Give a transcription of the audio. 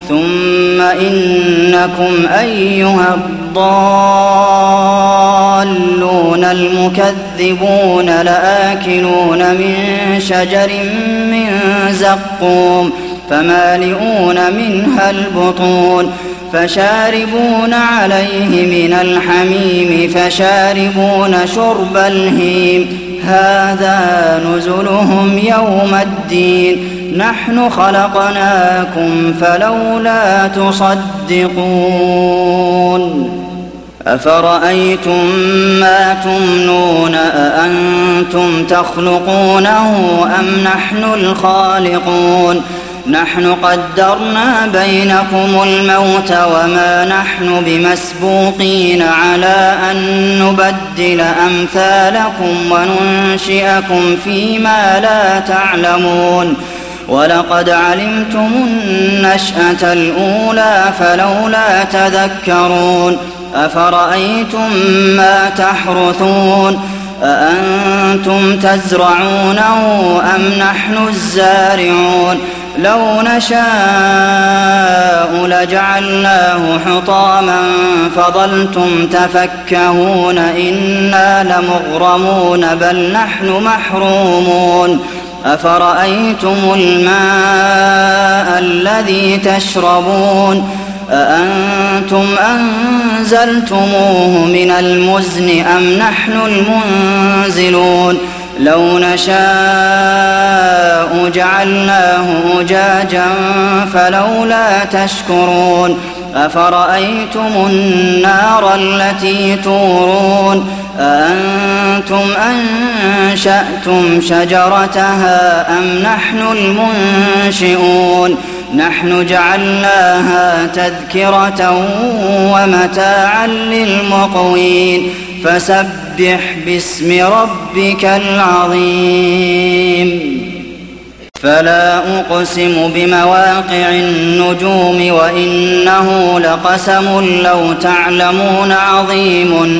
ثم إنكم أيها الضالون المكذبون لآكلون من شجر من زقوم فمالئون منها البطون فشاربون عليه من الحميم فشاربون شرب الهيم هذا نزلهم يوم الدين نحن خلقناكم فلولا تصدقون أفرأيتم ما تمنون أأنتم تخلقونه أم نحن الخالقون نحن قدرنا بينكم الموت وما نحن بمسبوقين على أن نبدل أمثالكم وننشئكم فيما لا تعلمون ولقد علمتم النشأة الأولى فلولا تذكرون أفرأيتم ما تحرثون أأنتم تزرعونه أم نحن الزارعون لو نشاء لجعلناه حطاما فظلتم تفكهون إنا لمغرمون بل نحن محرومون أفرأيتم الماء الذي تشربون أأنتم أنزلتموه من المزن أم نحن المنزلون لو نشاء جعلناه أجاجا فلولا تشكرون أفرأيتم النار التي تورون أأنتم أنشأتم شجرتها أم نحن المنشئون نحن جعلناها تذكرة ومتاعا للمقوين فسبح باسم ربك العظيم فلا أقسم بمواقع النجوم وإنه لقسم لو تعلمون عظيم